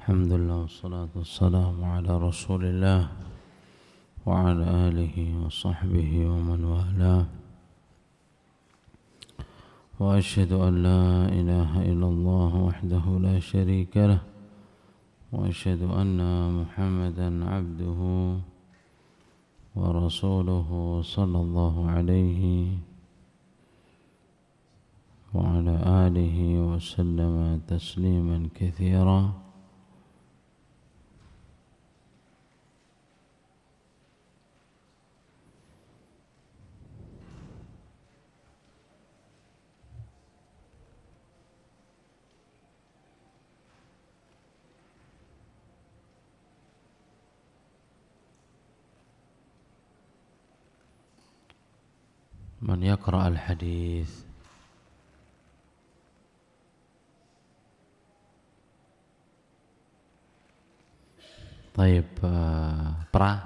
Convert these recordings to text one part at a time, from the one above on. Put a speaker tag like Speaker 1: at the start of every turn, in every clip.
Speaker 1: Alhamdulillah wassalatu wassalamu ala rasulillah wa ala alihi wa sahbihi wa man walah wa ashhadu an la ilaha illallah wahdahu la sharika lah wa ashhadu anna muhammadan abduhu wa rasuluhu sallallahu alaihi wa ala alihi wa sallama tasliman katsira. من يقرأ الحديث طيب pra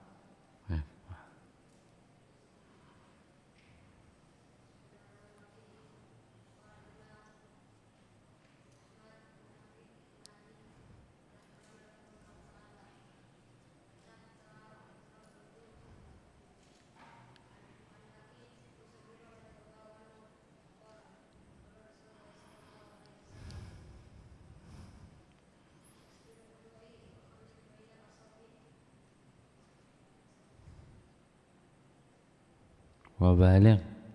Speaker 1: وبالغ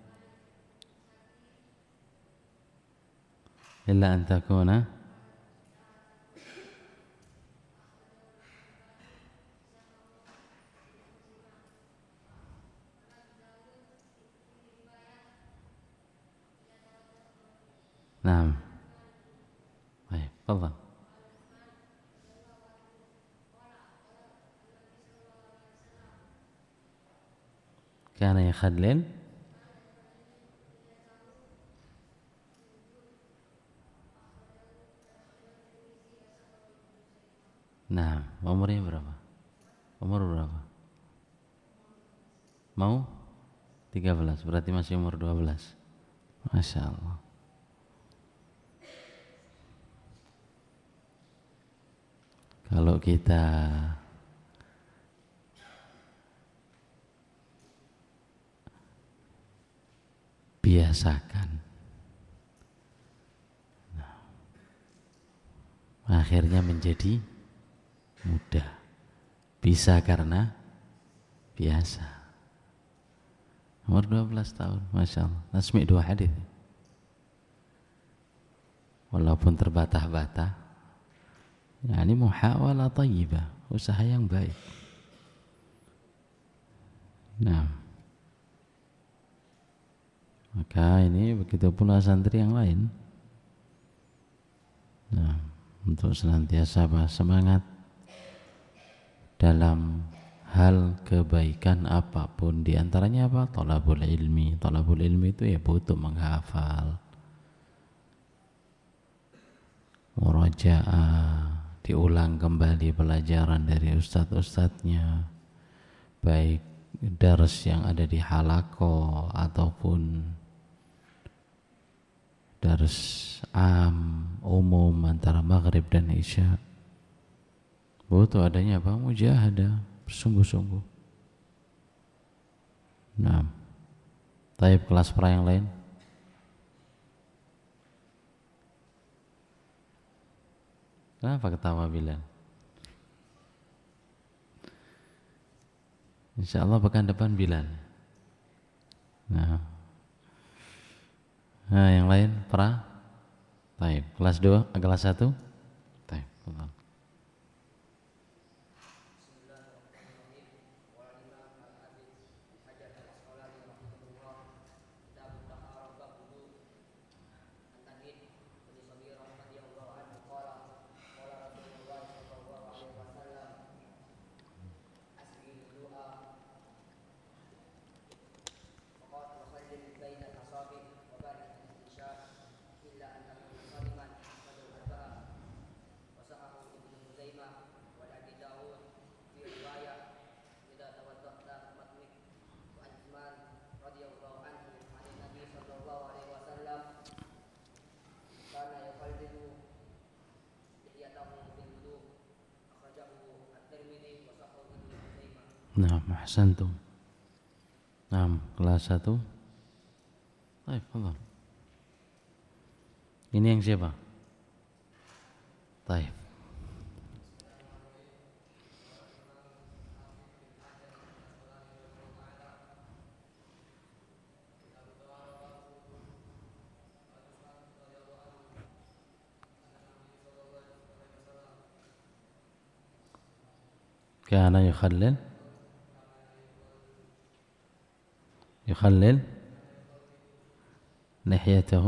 Speaker 1: إلا أن تكون نعم طيب تفضل كان يخلل nah umurnya berapa? Umur berapa? Mau 13 berarti masih umur 12. Masya Allah. Kalau kita biasakan, nah, akhirnya menjadi mudah. Bisa karena biasa. Umur 12 tahun, Masya Allah. Nasmi 2 hadis. Walaupun terbatah-batah, yani muhawalah tayyibah, usaha yang baik. Nah, maka ini begitu pula santri yang lain. Nah, untuk senantiasa semangat dalam hal kebaikan apapun, diantaranya apa? Thalabul ilmi. Thalabul ilmi itu ya butuh menghafal, murajaah, diulang kembali pelajaran dari ustadz-ustadznya, baik dars yang ada di halaqah ataupun dars umum antara maghrib dan isya. Butuh adanya apa? Mujahadah, bersungguh-sungguh. Nah, taib kelas pra yang lain. Kenapa ketawa Bilal? Insya Allah pekan depan Bilal. Nah, yang lain pra. Taib kelas 2, kelas 1. Taib. Nah, ahsantum. Nah, kelas 1. Baik, Allah. Ini yang siapa? Baik. كان يخلل لحيته.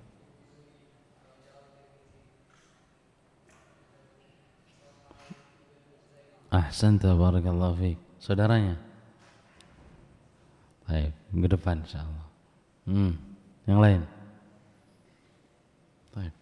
Speaker 1: Ahsanta, barakallahu fiik. Saudaranya? Baik, ke depan insyaallah. Yang lain? Baik.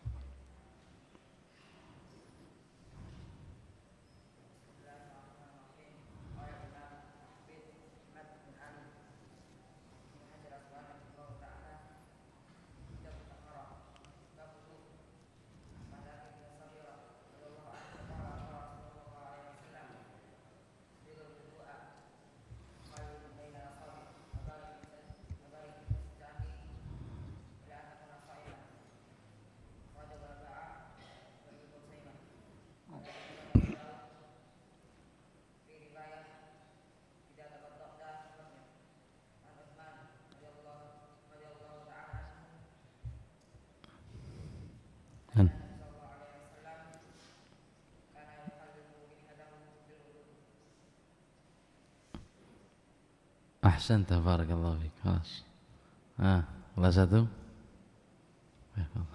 Speaker 1: Ahsanta, barakallahu fiik. Kelas. Kelas 1. Baik, Allah.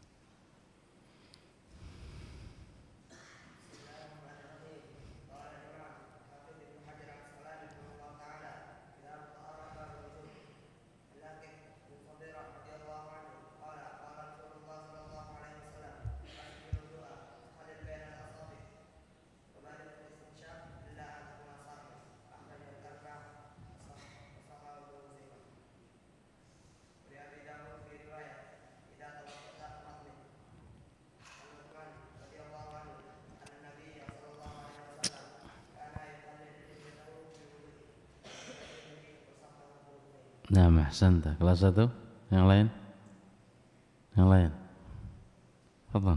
Speaker 1: Nah, ahsanta. Kelas 1. Yang lain? Yang lain? Apa?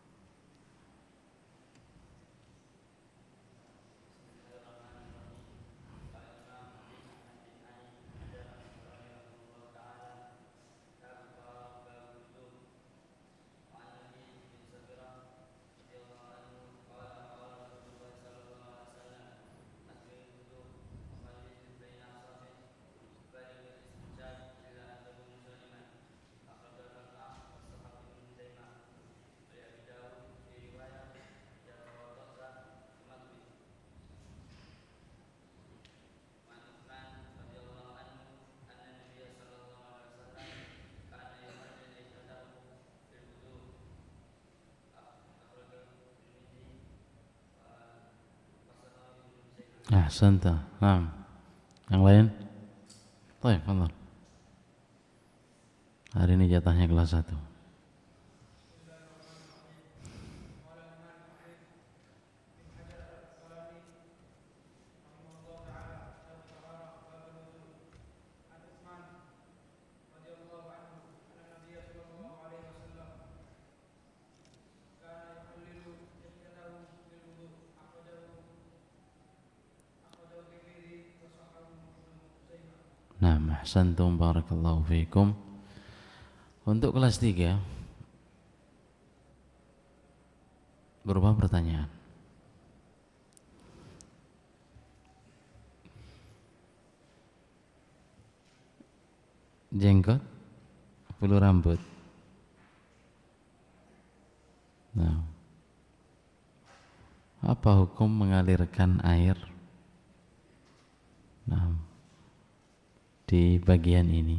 Speaker 1: Ahsanta. Nah, yang lain? Baik, Allah. Hari ini jatahnya kelas 1. Nah, ahsantum, barakallahu fiikum. Untuk kelas 3 berupa pertanyaan. Jenggot, bulu rambut. Nah, apa hukum mengalirkan air di bagian ini?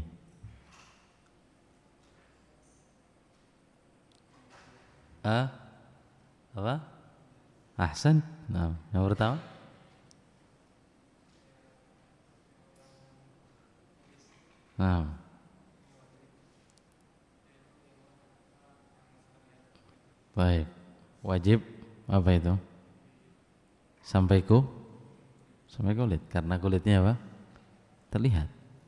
Speaker 1: Apa? Ahsan. Nah, yang pertama. Nah. Baik. Wajib apa itu? Sampai Sampai kulit, karena kulitnya apa? Terlihat.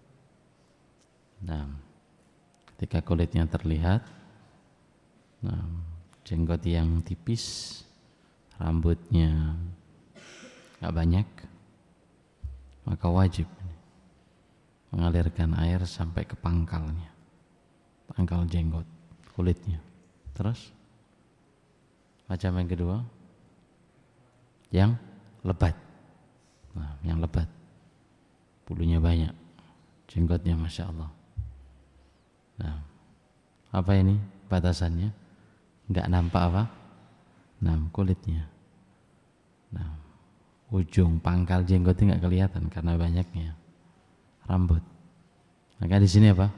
Speaker 1: Nah, ketika kulitnya terlihat, nah, jenggot yang tipis, rambutnya nggak banyak, maka wajib mengalirkan air sampai ke pangkalnya, pangkal jenggot, kulitnya. Terus macam yang kedua, yang lebat. Nah, yang lebat, bulunya banyak, jenggotnya masya Allah. Nah, apa ini batasannya? Nggak nampak apa? Nah, kulitnya. Nah, ujung pangkal jenggotnya nggak kelihatan karena banyaknya rambut. Maka di sini apa?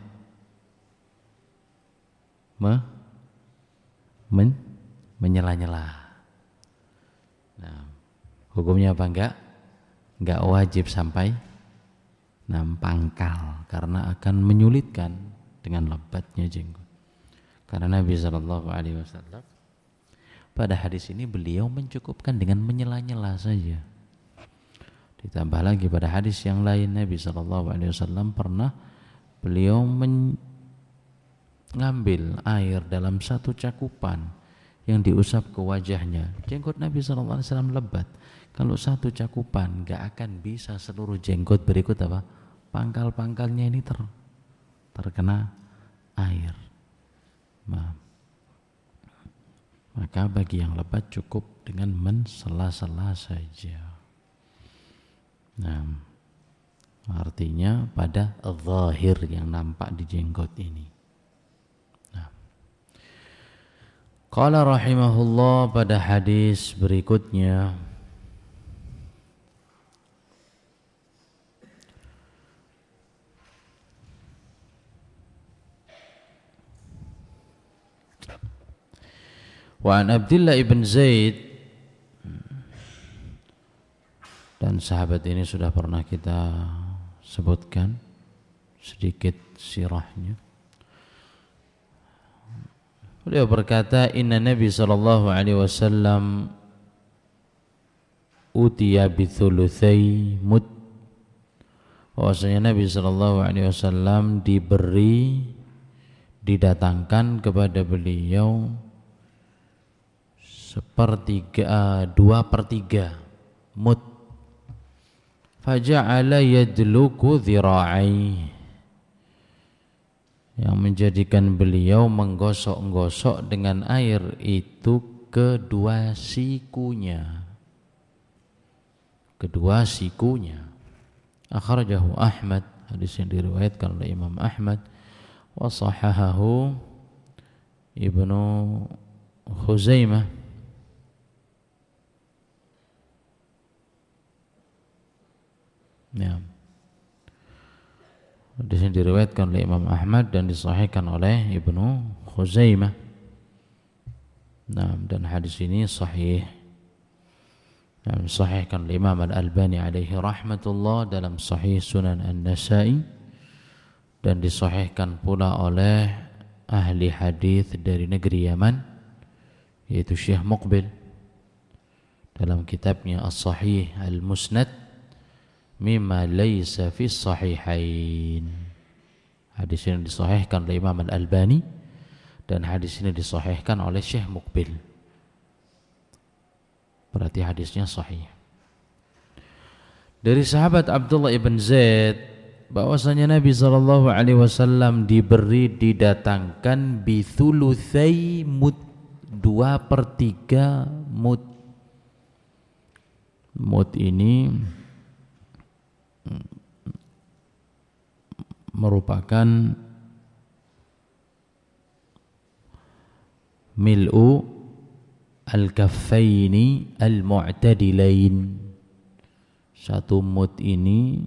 Speaker 1: Menyela-nyela. Nah, hukumnya apa? Enggak wajib sampai pangkal karena akan menyulitkan dengan lebatnya jenggot. Karena Nabi SAW pada hadis ini beliau mencukupkan dengan menyela-nyela saja. Ditambah lagi pada hadis yang lain Nabi SAW pernah beliau mengambil air dalam satu cakupan yang diusap ke wajahnya. Jenggot Nabi SAW lebat. Kalau satu cakupan gak akan bisa seluruh jenggot berikut apa? Pangkal-pangkalnya ini terkena air. Maka bagi yang lebat cukup dengan mensela-sela saja. Nah, artinya pada zahir yang nampak di jenggot ini. Nah, qala rahimahullah pada hadis berikutnya, wa an Abdullah ibn Zaid, dan sahabat ini sudah pernah kita sebutkan sedikit sirahnya. Beliau berkata, inna Nabi sallallahu alaihi wasallam utiya bi thulutsai mud. Bahwasanya Nabi sallallahu alaihi wasallam didatangkan kepada beliau 2/3 mud. Faja'ala yadluku dhira'i, yang menjadikan beliau menggosok-gosok dengan air itu kedua sikunya. Akhrajahu Ahmad, hadis yang diriwayatkan oleh Imam Ahmad, wa sahahahu Ibnu Khuzaimah. Ya. Hadis yang diriwayatkan oleh Imam Ahmad dan disahihkan oleh Ibnu Khuzaimah. Nah, dan hadis ini sahih. Disahihkan oleh Imam Al-Albani alaihi rahmatullah dalam Sahih Sunan An-Nasa'i, dan disahihkan pula oleh ahli hadis dari negeri Yaman, yaitu Syekh Muqbil dalam kitabnya As-Sahih Al-Musnad mimma laysa fi sahihain. Hadis ini disahihkan oleh Imam Al-Albani dan hadis ini disahihkan oleh Syekh Muqbil. Berarti hadisnya sahih. Dari sahabat Abdullah ibn Zaid bahwasanya Nabi SAW didatangkan bi thulutsai mud, 2/3 mud. Mud ini merupakan mil'u al-kaffaini al-mu'tadilain. Satu mud ini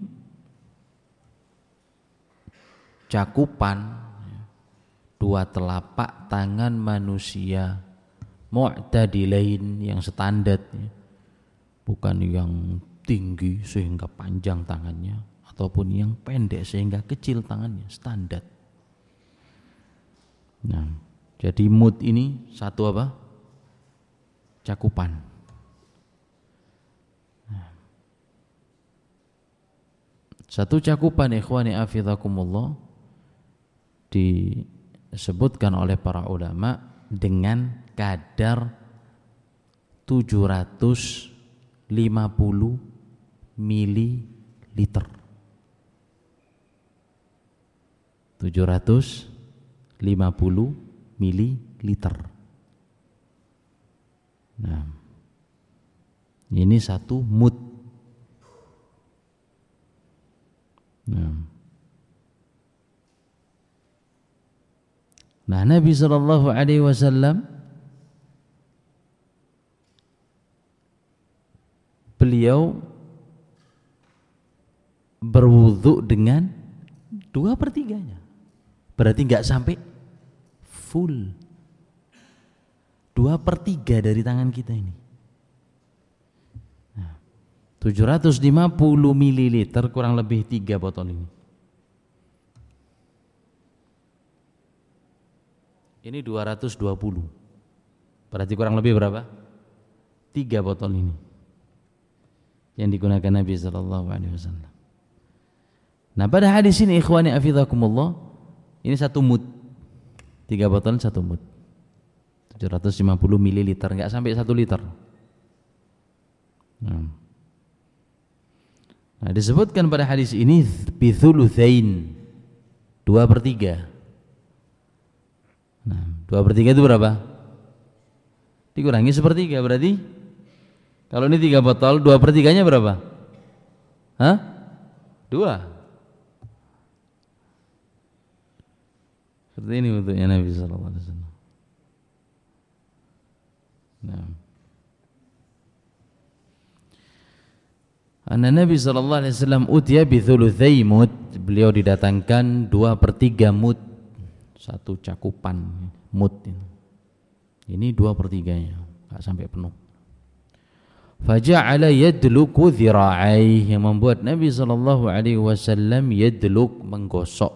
Speaker 1: cakupan 2 telapak tangan manusia mu'tadilain, yang standar, bukan yang tinggi sehingga panjang tangannya ataupun yang pendek sehingga kecil tangannya, standar. Nah, jadi mud ini satu apa? Cakupan. Nah, Satu cakupan ikhwani afizakumullah disebutkan oleh para ulama dengan kadar 750 mililiter. 750 mililiter. Nah, ini satu mud. Nah, Nabi sallallahu alaihi wasallam beliau berwudu dengan 2/3-nya. Berarti enggak sampai full. 2/3 dari tangan kita ini. Nah, 750 mililiter kurang lebih 3 botol ini. Ini 220. Berarti kurang lebih berapa? 3 botol ini yang digunakan Nabi sallallahu alaihi wasallam. Nah, pada hadis ini ikhwani afizakumullah, ini satu mud. 3 botol satu mud. 750 mililiter, enggak sampai 1 liter. Nah, disebutkan pada hadis ini bithulutsain, 2/3. Nah, 2/3 itu berapa? Dikurangi 1/3 berarti kalau ini 3 botol 2/3-nya berapa? Hah? 2. Seperti ini bentuknya Nabi sallallahu alaihi wasallam. Nah. Anna Nabi sallallahu alaihi wasallam utiya bi thulutsai mud, beliau didatangkan 2/3 mud, satu cakupan mud ini. Ini 2/3-nya, enggak sampai penuh. Faja'ala yadluku dhira'ai, yang membuat Nabi sallallahu alaihi wasallam yadluk, menggosok.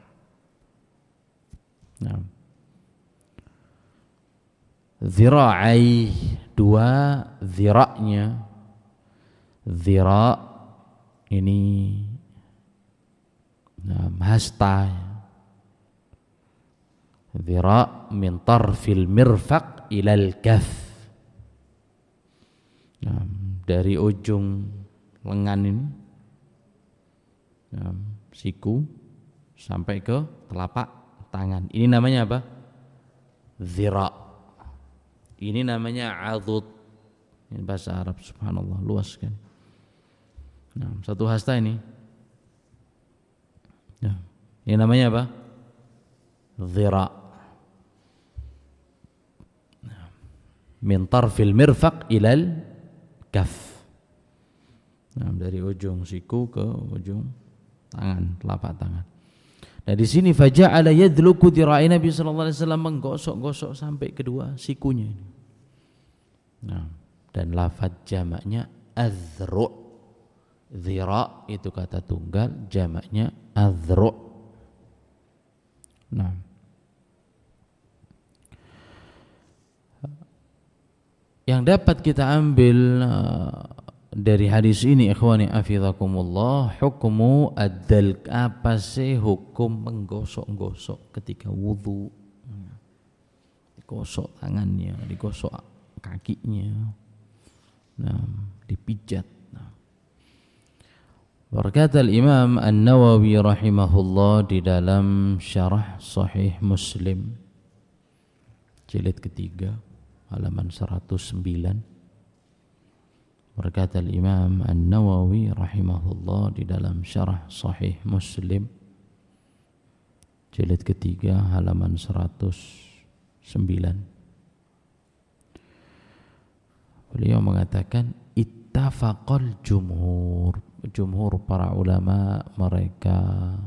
Speaker 1: Nah. Dhira'ai, 2 dhira'nya. Dhira' ini hasta. Dhira' min tarfil mirfaq ilal kaf. Nah, dari ujung lengan ini, siku sampai ke telapak tangan. Ini namanya apa? Dhira'. Ini namanya adud. Ini bahasa Arab, subhanallah, luas kan. Nah, satu hasta ini. Ya. Ini namanya apa? Dhira'. Min tarfil mirfaq ilal kaf. Nah, dari ujung siku ke ujung tangan, telapak tangan. Nah, di sini faja'ala yadluku dhira'i, Nabi sallallahu alaihi wasallam menggosok-gosok sampai kedua sikunya ini. Nah, dan lafaz jamaknya azru'. Dhira' itu kata tunggal, jamaknya azru'. Nah, yang dapat kita ambil dari hadis ini ikhwani afizakumullah, hukmu ad-dalk, apa sih hukum menggosok-gosok ketika wudu? Digosok tangannya, digosok kakinya, nah, dipijat. Nah. Berkata Imam An-Nawawi rahimahullah di dalam syarah Sahih Muslim jilid ketiga halaman 109, berkata Imam An-Nawawi rahimahullah di dalam syarah Sahih Muslim jilid ketiga halaman 109, beliau mengatakan ittafaqal jumhur, jumhur para ulama mereka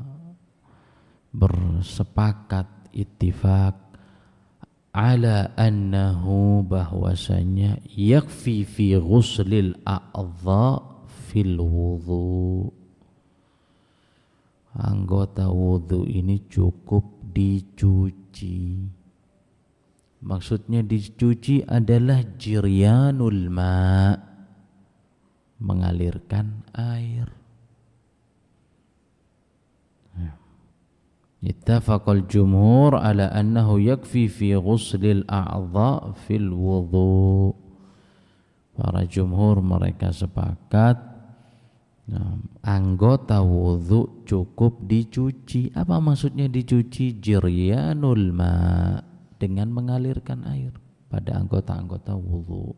Speaker 1: bersepakat, ittifaq, ala annahu, bahwasanya yakfi fi ghuslil a'dha fil wudu, anggota wudu ini cukup dicuci. Maksudnya dicuci adalah jiryanul ma', mengalirkan air. Ittafaqal jumhur ala annahu yakfi fi ghuslil a'dha fil wudhu. Para jumhur mereka sepakat anggota wudhu cukup dicuci. Apa maksudnya dicuci? Jiryanul ma, dengan mengalirkan air pada anggota-anggota wudhu.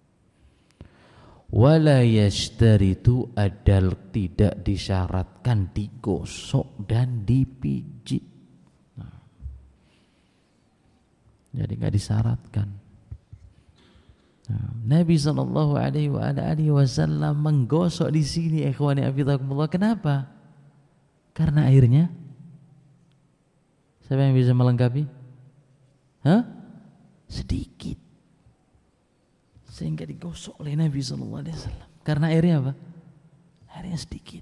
Speaker 1: Wala yashtaritu, adal tidak disyaratkan digosok dan dipijit. Jadi nggak disyaratkan. Nabi SAW menggosok di sini, ikhwani afidakumullah. Kenapa? Karena airnya. Siapa yang bisa melengkapi? Sedikit. Sehingga digosok oleh Nabi SAW. Karena airnya apa? Airnya sedikit.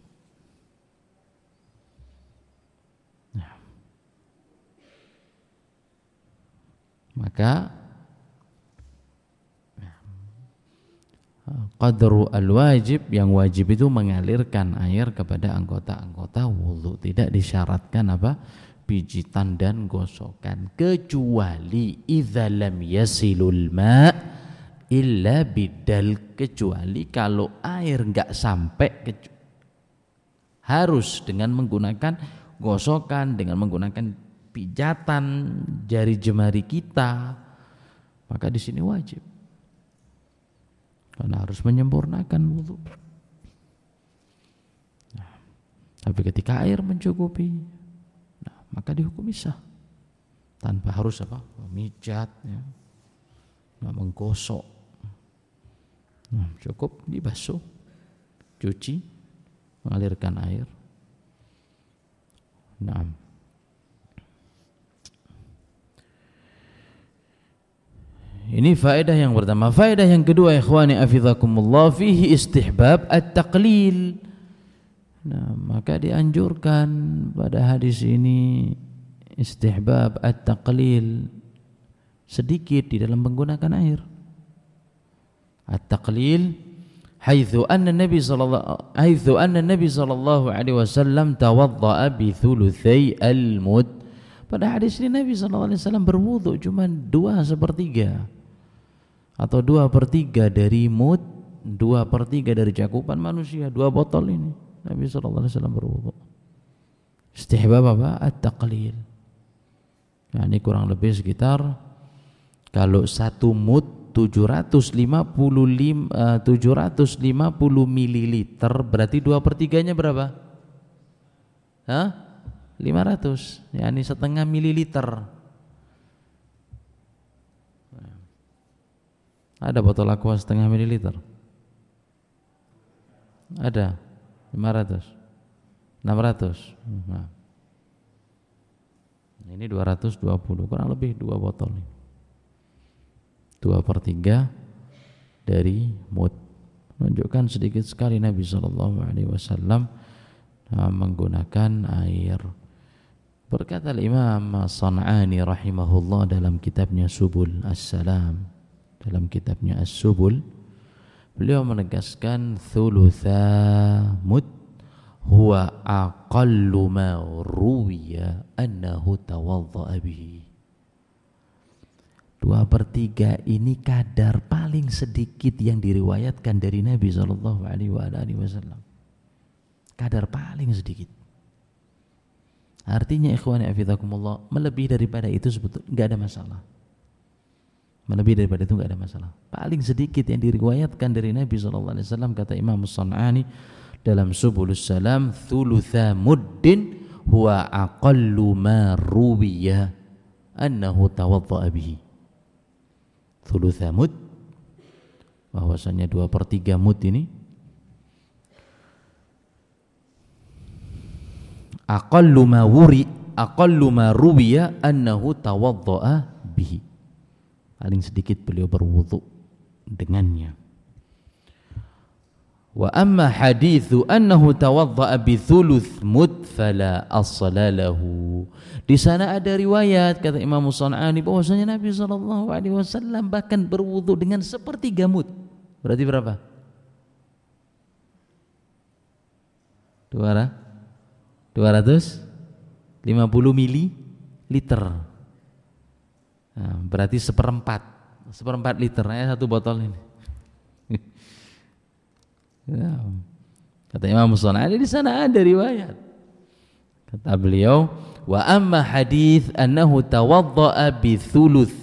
Speaker 1: Maka qadru al-wajib, yang wajib itu mengalirkan air kepada anggota-anggota wudu. Tidak disyaratkan apa? Pijitan dan gosokan, kecuali idza lam yasilul ma' illa bidal, kecuali kalau air enggak sampai, harus dengan menggunakan gosokan, dengan menggunakan pijatan jari jemari kita, maka di sini wajib. Karena harus menyempurnakan wudu. Tapi ketika air mencukupi, maka dihukumi sah. Tanpa harus apa? Memijat, ya. Menggosok. Cukup dibasuh, cuci, mengalirkan air. Ini faedah yang pertama. Faedah yang kedua, ikhwani afizakumullah, fihi istihbab at-taqlil. Maka dianjurkan pada hadis ini istihbab at-taqlil, sedikit di dalam menggunakan air. At-taqlil haitsu anna Nabi sallallahu alaihi wasallam tawaddaa bi thulutsai al-mud. Pada hadis ini Nabi sallallahu alaihi wasallam berwudu cuma 2/3 atau 2/3 dari mud, 2/3 dari cakupan manusia, 2 botol ini. Nabi sallallahu alaihi wasallam berwudu. Istihbab apa? At-taqlil. Ini kurang lebih sekitar, kalau 1 mud 750 mililiter, berarti 2/3-nya berapa? 500, yakni setengah mililiter. Ada botol aqua setengah mililiter? Ada 500, 600. Ini 220, kurang lebih 2 botol nih. 2/3 dari mud. Menunjukkan sedikit sekali Nabi SAW menggunakan air. Berkata Imam San'ani rahimahullah dalam kitabnya Subul As-Salam, dalam kitabnya As-Subul, beliau menegaskan thulutha mud huwa aqallu ma ruwiya annahu tawadda'a bihi. 2/3 ini kadar paling sedikit yang diriwayatkan dari Nabi SAW. Kadar paling sedikit. Artinya ikhwani afidakumullah, melebihi daripada itu sebetulnya enggak ada masalah. Melebihi daripada itu enggak ada masalah. Paling sedikit yang diriwayatkan dari Nabi SAW, kata Imam San'ani dalam Subulus Salam, thulutha muddin huwa aqallu ma ruwiya annahu tawadda'a bihi. Thulutha mud, bahwasanya 2/3 mud ini aqallu ma ruwiya annahu tawadda'a bihi, paling sedikit beliau berwudu dengannya. Wa amma hadithu annahu tawadda'a bi thuluth mud fala asla lahu. Di sana ada riwayat, kata Imam San'ani, bahwasanya Nabi SAW bahkan berwudu dengan 1/3 mud. Berarti berapa? 220 50 mililiter. Nah, berarti seperempat liter ya satu botol ini. Ya. Kata Imam Shana'i di sana ada riwayat. Kata beliau, wa amma hadits annahu tawadda'a bi thuluth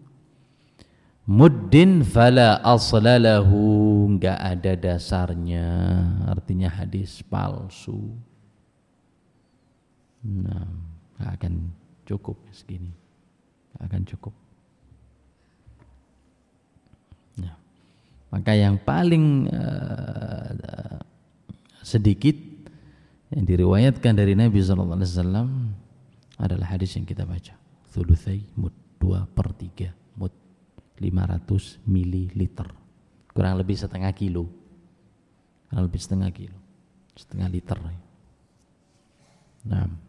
Speaker 1: muddin fala asla lahu, enggak ada dasarnya, artinya hadis palsu. Nah, enggak akan cukup segini. Enggak akan cukup. Nah, maka yang paling sedikit yang diriwayatkan dari Nabi sallallahu alaihi wasallam adalah hadis yang kita baca. Thulutsai mud, 2/3 mud, 500 mililiter. Kurang lebih setengah kilo. Kurang lebih setengah kilo. Setengah liter. Nah.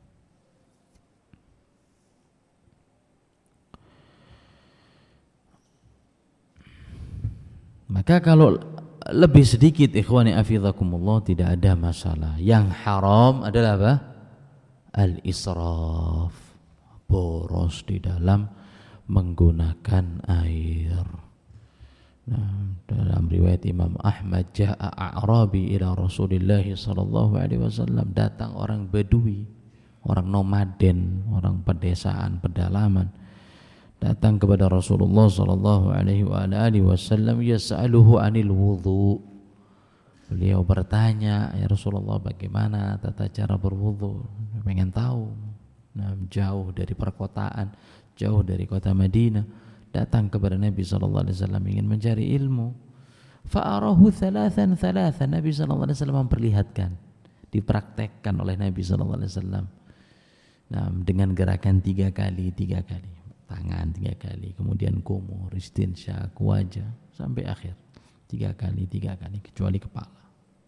Speaker 1: Maka kalau lebih sedikit ikhwani afizakumullah tidak ada masalah. Yang haram adalah apa? Al-israf, boros di dalam menggunakan air. Nah, dalam riwayat Imam Ahmad, ja'a a'rabi ila Rasulillah sallallahu alaihi wasallam, datang orang Badui, orang nomaden, orang pedesaan, pedalaman, datang kepada Rasulullah sallallahu alaihi wasallam yas'aluhu 'anil wudhu. Beliau bertanya, ya Rasulullah, bagaimana tata cara berwudhu? Pengen tahu. Nah, jauh dari perkotaan, jauh dari kota Madinah, datang kepada Nabi sallallahu alaihi wasallam ingin mencari ilmu. Fa'arahu thalathan. Nabi sallallahu alaihi wasallam memperlihatkan, dipraktekkan oleh Nabi sallallahu alaihi wasallam. Nah, dengan gerakan 3 kali. Tangan 3 kali, kemudian kumur, istinsyak, wajah sampai akhir 3 kali, kecuali kepala.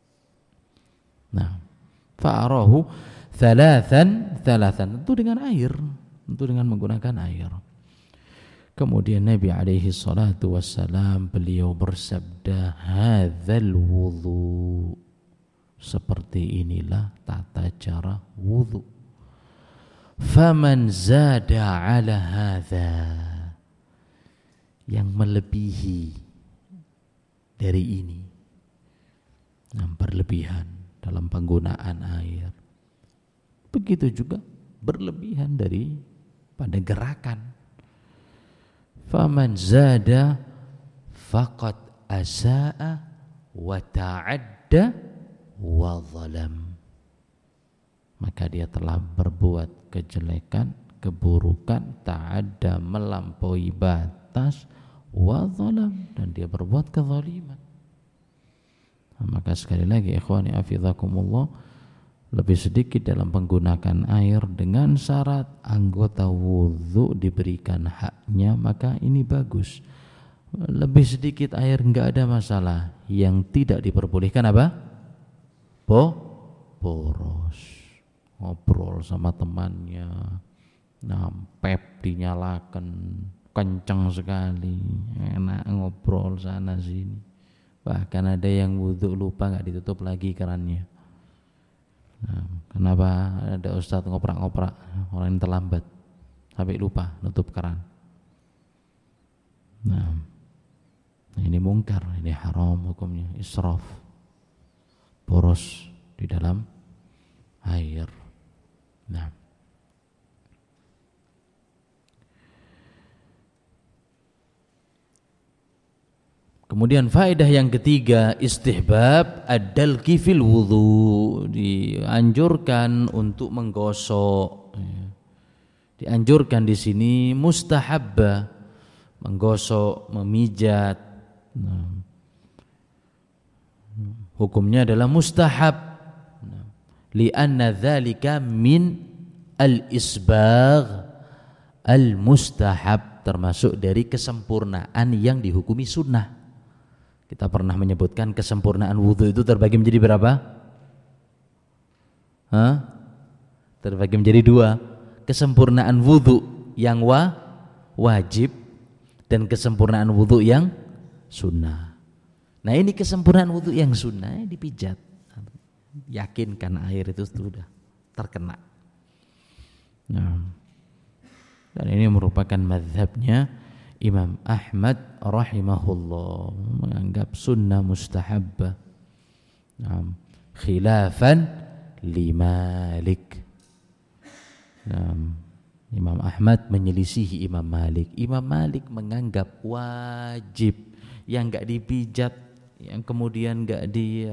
Speaker 1: Nah, fa'arahu thalathan, tentu dengan air, tentu dengan menggunakan air. Kemudian Nabi alaihi salatu wassalam beliau bersabda, hadzal wudhu, seperti inilah tata cara wudhu. Faman zada ala hadza, yang melebihi dari ini, yang berlebihan dalam penggunaan air, begitu juga berlebihan dari pada gerakan. Faman zada faqad asaa wa ta'adda wa zalam, maka dia telah berbuat kejelekan, keburukan, ta'adda, melampaui batas, wa zalam, dan dia berbuat kezaliman. Nah, maka sekali lagi ikhwani afizakumullah, lebih sedikit dalam penggunakan air dengan syarat anggota wudhu diberikan haknya, maka ini bagus. Lebih sedikit air enggak ada masalah. Yang tidak diperbolehkan apa? Boros. Ngobrol sama temannya, pep dinyalakan kencang sekali, enak ngobrol sana sini, bahkan ada yang wudhu lupa nggak ditutup lagi kerannya. Nah, kenapa ada ustadz ngoprak-ngoprak, orang yang terlambat sampai lupa nutup keran. Nah, ini mungkar, ini haram hukumnya, israf, boros di dalam air. Nah, kemudian faedah yang ketiga, istihbab ad-dalki fil wudhu, dianjurkan untuk menggosok. Dianjurkan di sini mustahabbah, menggosok, memijat. Nah, hukumnya adalah mustahab. Li'anna dzalika min al-isbagh al-mustahab, termasuk dari kesempurnaan yang dihukumi sunnah. Kita pernah menyebutkan kesempurnaan wudhu itu terbagi menjadi berapa? Terbagi menjadi 2. Kesempurnaan wudhu yang wajib dan kesempurnaan wudhu yang sunnah. Nah, ini kesempurnaan wudhu yang sunnah, dipijat. Yakinkan air itu sudah terkena. Nah, dan ini merupakan mazhabnya Imam Ahmad rahimahullah, menganggap sunnah mustahabbah. Nah, khilafan li Malik. Nah, Imam Ahmad menyelisihi Imam Malik. Imam Malik menganggap wajib yang enggak dipijat, yang kemudian enggak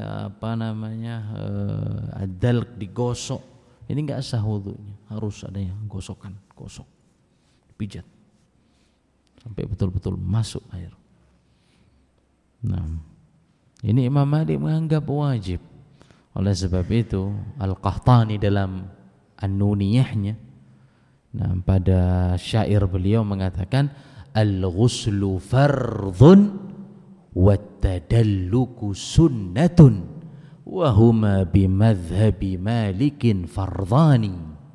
Speaker 1: adalk, digosok, ini enggak sah wudunya. Harus ada yang gosok, pijat sampai betul-betul masuk air. Nah, ini Imam Malik menganggap wajib. Oleh sebab itu Al-Qahtani dalam An-Nuniyahnya, nah, pada syair beliau mengatakan al-ghuslu fardhun wat-tadalluku sunnatun wa huma bimadhhabi Malikin fardhani.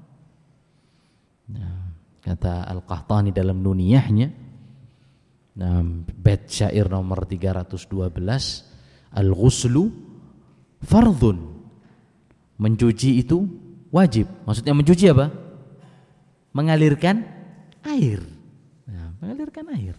Speaker 1: Nah, kata Al-Qahtani dalam Nuniyahnya, nah, bait syair nomor 312, al-ghuslu fardhun, mencuci itu wajib. Maksudnya mencuci apa? Mengalirkan air. Nah, mengalirkan air.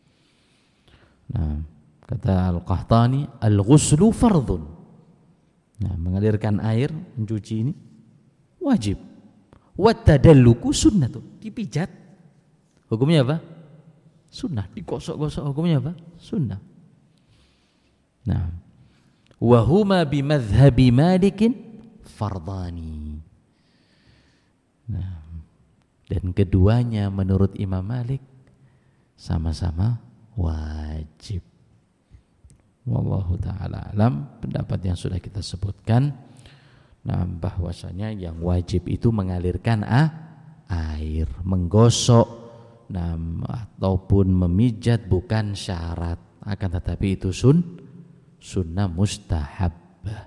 Speaker 1: Nah, kata Al-Qahtani al-ghuslu fardhun. Nah, mengalirkan air, mencuci ini wajib. Wat-tadalluku sunnatun, dipijat hukumnya apa? Sunnah. Digosok-gosok hukumnya apa? Sunnah. Nah, wa huma bimadhhabi Malikin fardhani. Nah, dan keduanya menurut Imam Malik sama-sama wajib. Wallahu ta'ala alam. Pendapat yang sudah kita sebutkan, nah, bahwasanya yang wajib itu mengalirkan air, menggosok, nah, ataupun memijat bukan syarat, akan tetapi itu sunnah mustahabbah.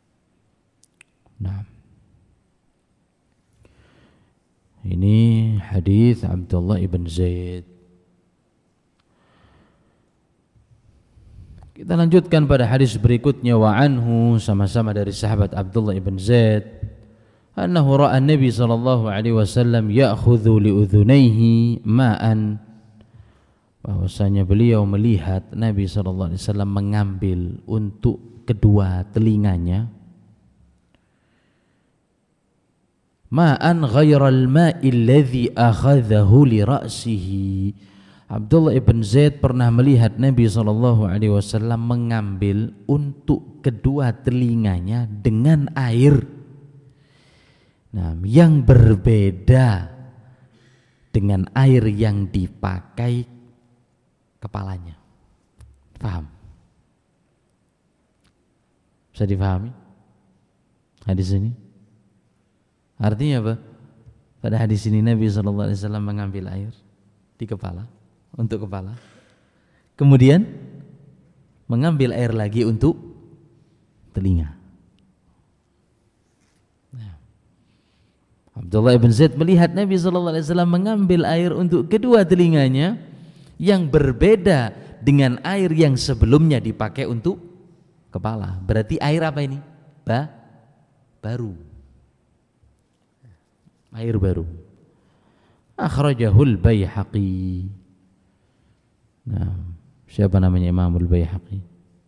Speaker 1: Nah, ini hadis Abdullah ibn Zaid. Kita lanjutkan pada hadis berikutnya, wa anhu, sama-sama dari sahabat Abdullah ibn Zaid, annahu ra'a an-nabi sallallahu alaihi wasallam ya'khudhu li udhunayhi ma'an, bahwasanya beliau melihat Nabi sallallahu alaihi wasallam mengambil untuk kedua telinganya ma'an ghairal ma'i alladhi akhadhahu li ra'sihi. Abdullah ibn Zaid pernah melihat Nabi SAW mengambil untuk kedua telinganya dengan air, nah, yang berbeda dengan air yang dipakai kepalanya. Paham? Bisa difahami hadis ini? Artinya apa? Pada hadis ini Nabi SAW mengambil air di kepala, untuk kepala, kemudian mengambil air lagi untuk telinga. Nah, Abdullah ibn Zaid melihat Nabi SAW mengambil air untuk kedua telinganya yang berbeda dengan air yang sebelumnya dipakai untuk kepala. Berarti air apa ini? Baru. Air baru. Akhrajahul Baihaqi. Nah, siapa namanya Imamul Baihaqi?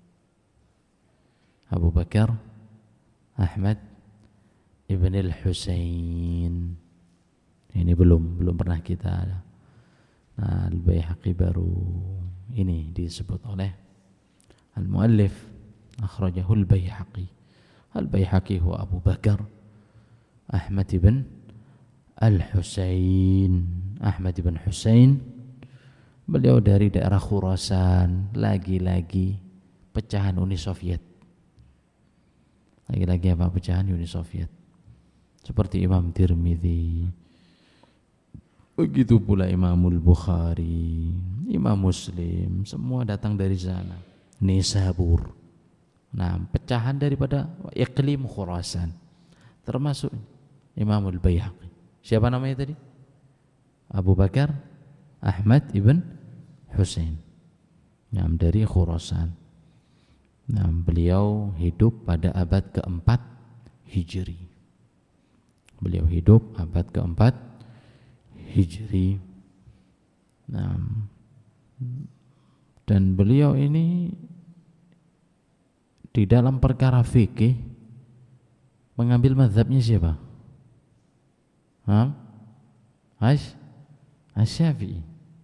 Speaker 1: Abu Bakar Ahmad Ibn al-Husain. Ini belum pernah kita. Nah, Al-Baihaqi baru ini disebut oleh al-muallif, akhrajahul Baihaqi. Al-Baihaqi huwa Abu Bakar Ahmad ibn al-Husain. Ahmad ibn Husain, beliau dari daerah Khurasan, lagi-lagi pecahan Uni Soviet. Lagi-lagi apa? Pecahan Uni Soviet. Seperti Imam Tirmidzi, begitu pula Imamul Bukhari, Imam Muslim, semua datang dari sana. Nisabur. Nah, pecahan daripada iklim Khurasan. Termasuk Imamul Baihaqi. Siapa namanya tadi? Abu Bakar Ahmad ibn Husain, nah, dari Khurasan. Nah, beliau hidup pada abad keempat Hijri. Beliau hidup abad keempat Hijri. Nah, dan beliau ini di dalam perkara fikih mengambil mazhabnya siapa? Asy-Syafi'i.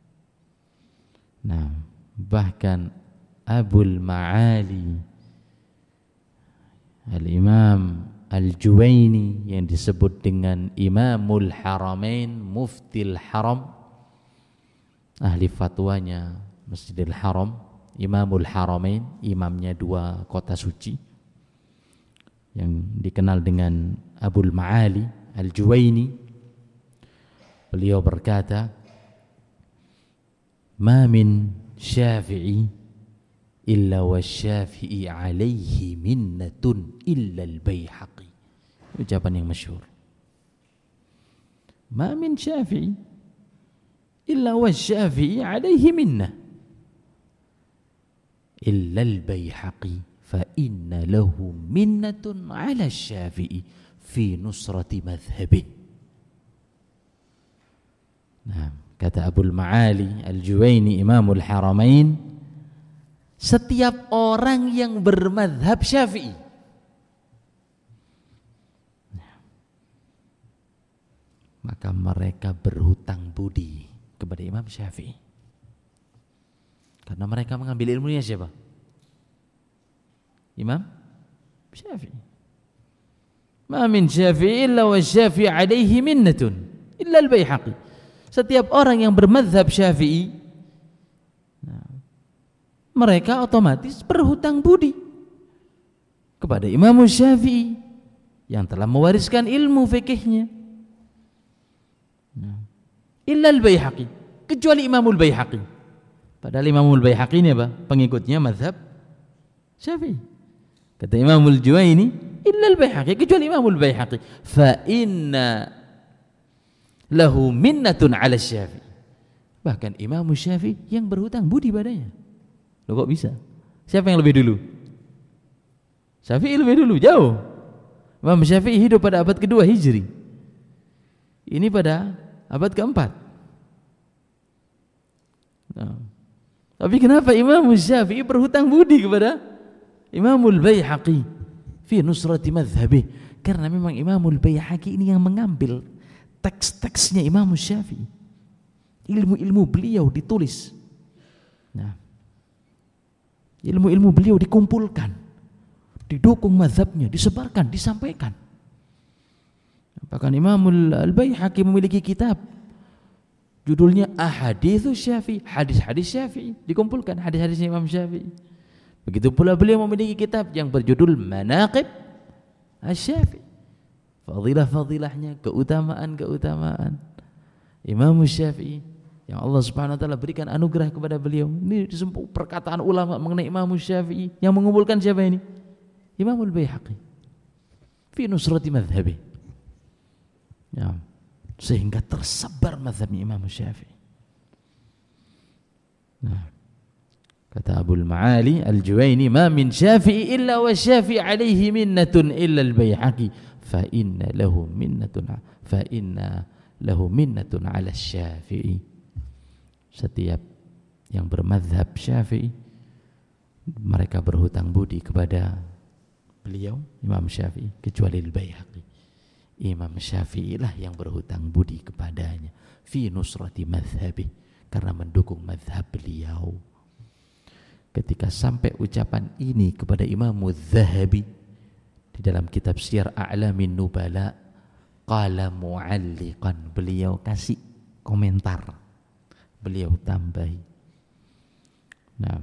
Speaker 1: Nah, bahkan Abul Ma'ali Al-Imam Al-Juwaini yang disebut dengan Imamul Haramain, Muftil Haram, ahli fatwanya Masjidil Haram, Imamul Haramain, imamnya dua kota suci, yang dikenal dengan Abul Ma'ali Al-Juwaini. Beliau berkata, "Ma min Syafi'i illa wasyafi'i alaihi minnatun illa al-Baihaqi." Ucapan yang masyhur. Ma min Syafi'i illa wasyafi'i alaihi minnah illa al-Baihaqi fa inna lahu minnatun ala Syafi'i fi nusrati madhhabih. Nah, kata Abul Ma'ali Al-Juwaini Imamul Haramain, setiap orang yang bermadhab Syafi'i, maka mereka berhutang budi kepada Imam Syafi'i, karena mereka mengambil ilmunya siapa? Imam Syafi'i. Ma min Syafi'i illa wa Syafi'i alaihi minnatun illa al-Baihaqi. Setiap orang yang bermadhab Syafi'i, mereka otomatis berhutang budi kepada Imam Syafi'i yang telah mewariskan ilmu fikihnya. Illa al-Baihaqi, kecuali Imamul Baihaqi. Padahal Imamul Baihaqi ini apa? Pengikutnya mazhab Syafi'i. Kata Imamul Juwaini, illa al-Baihaqi, kecuali Imamul Baihaqi, fa inna lahu minnatun ala Syafi'i. Bahkan Imam Syafi'i yang berhutang budi padanya. Loh, kok bisa? Siapa yang lebih dulu? Syafi'i lebih dulu, jauh. Imam Syafi'i hidup pada abad kedua Hijri. Ini pada abad keempat. Nah, tapi kenapa Imam Syafi'i berhutang budi kepada Imamul Baihaqi fi nusrati madhhabih? Karena memang Imamul Baihaqi ini yang mengambil teks-teksnya Imam Syafi'i. Ilmu-ilmu beliau ditulis. Nah, ilmu-ilmu beliau dikumpulkan, didukung mazhabnya, disebarkan, disampaikan. Bahkan Imamul Baihaqi memiliki kitab judulnya Ahaditsus Syafi'i, hadis-hadis Syafi'i, dikumpulkan hadis-hadisnya Imam Syafi'i. Begitu pula beliau memiliki kitab yang berjudul Manaqib Asy-Syafi'i, fadilah-fadilahnya, keutamaan-keutamaan Imam Syafi'i yang Allah Subhanahu wa taala berikan anugerah kepada beliau. Ini disebut perkataan ulama mengenai Imam Syafi'i yang mengumpulkan siapa ini? Imamul Baihaqi fi nusrati madhhabih. Ya, sehingga tersebar mazhabnya Imam Syafi'i. Nah, kata Abul Ma'ali Al-Juwaini, ma min Syafi'i illa wa Syafi'i alaihi minnatun illa al-Baihaqi fa inna lahu minnatun ala Syafi'i. Setiap yang bermazhab Syafi'i, mereka berhutang budi kepada beliau Imam Syafi'i, kecuali al-Baihaqi. Imam Syafi'i lah yang berhutang budi kepadanya fi nusrati madhhabih, karena mendukung madhab beliau. Ketika sampai ucapan ini kepada Imam Adz-Dzahabi di dalam kitab Syiar A'lamin Nubala, qala mu'alliqan, beliau kasih komentar, beliau tambahi. Nah,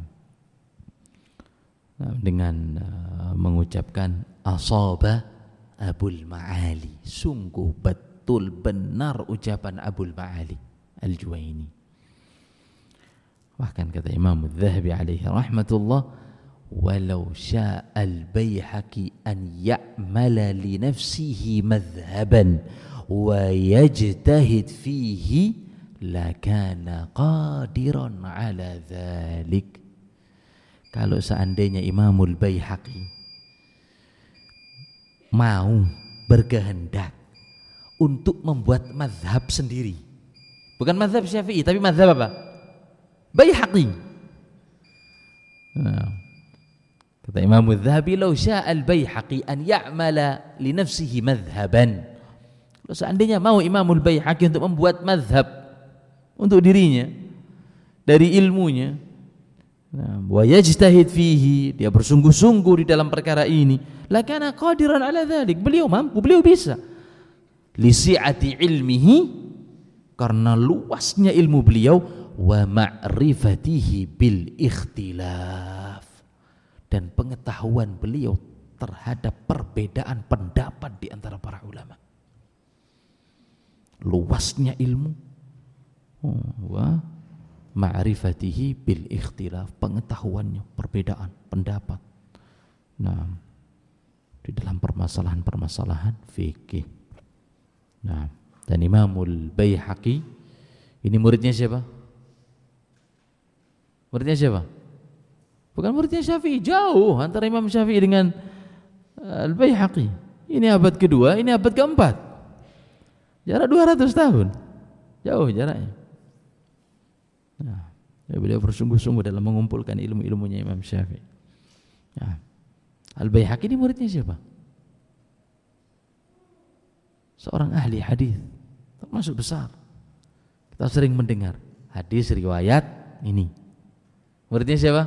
Speaker 1: dengan mengucapkan asaba Abul Ma'ali, sungguh betul benar ucapan Abul Ma'ali Al-Juwaini. Bahkan kata Imam Adz-Dzahabi alaihi rahmatullah, walau syaa al-Baihaqi an ya'mala li nafsihi madhhaban wa yajtahid fihi lakana qadiran ala dzalik. Kalau seandainya Imamul Baihaqi mau berkehendak untuk membuat mazhab sendiri, Bukan mazhab Syafi'i, tapi mazhab apa? Baihaqi. Nah, kata Imam Az-Zahabi, "Law syaa al-Baihaqi an ya'mala li nafsihi madhhaban." Kalau seandainya mau Imamul Baihaqi untuk membuat mazhab untuk dirinya dari ilmunya, wa yajtahid fihi, dia bersungguh-sungguh di dalam perkara ini, lakana qadiran ala dzalik, beliau mampu, beliau bisa. Li si'ati ilmihi, karena luasnya ilmu beliau, wa ma'rifatihi bil ikhtilaf, dan pengetahuan beliau terhadap perbedaan pendapat di antara para ulama. Luasnya ilmu, wa ma'rifatihi bil ikhtilaf, pengetahuannya perbedaan pendapat. Nah, di dalam permasalahan-permasalahan fikih. Nah, dan Imamul Baihaqi ini muridnya siapa? Muridnya siapa? Bukan muridnya Syafi'i, jauh antara Imam Syafi'i dengan Al-Baihaqi. Ini abad kedua, ini abad keempat. Jarak 200 tahun. Jauh jaraknya. Nah, beliau bersungguh-sungguh dalam mengumpulkan ilmu-ilmunya Imam Syafi'i. Nah, Al-Baihaqi ini muridnya siapa? Seorang ahli hadis, termasuk besar. Kita sering mendengar hadis riwayat ini. Muridnya siapa?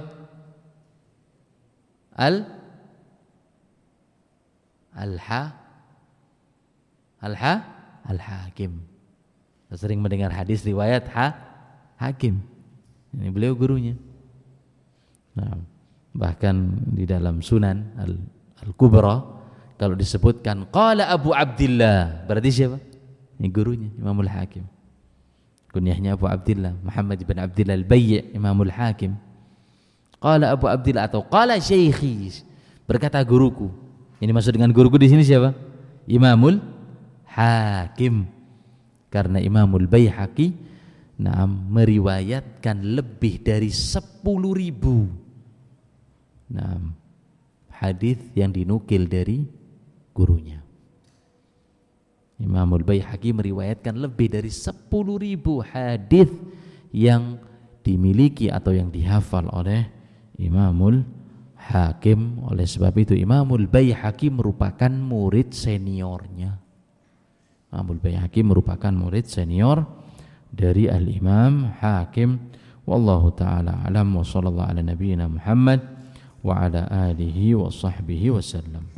Speaker 1: Al-Hakim. Kita sering mendengar hadis riwayat Hakim. Ini beliau gurunya. Nah, bahkan di dalam Sunan Al-Kubra, kalau disebutkan qala Abu Abdillah, berarti siapa? Ini gurunya, Imamul Hakim. Kunyahnya Abu Abdillah, Muhammad bin Abdillah Al-Bayy', Imamul Hakim. Qala Abu Abdillah atau qala syaikhi, berkata guruku. Ini maksud dengan guruku di sini siapa? Imamul Hakim. Karena Imamul Baihaqi meriwayatkan lebih dari 10.000 hadis yang dinukil dari gurunya. Imamul Baihaqi meriwayatkan lebih dari 10.000 hadis yang dimiliki atau yang dihafal oleh Imamul Hakim. Oleh sebab itu Imamul Baihaqi merupakan murid seniornya. Imamul Baihaqi merupakan murid senior dari Al-Imam Hakim. Wallahu ta'ala alam, wa sallallahu ala nabiyyina Muhammad wa ala alihi wa sahbihi wasallam.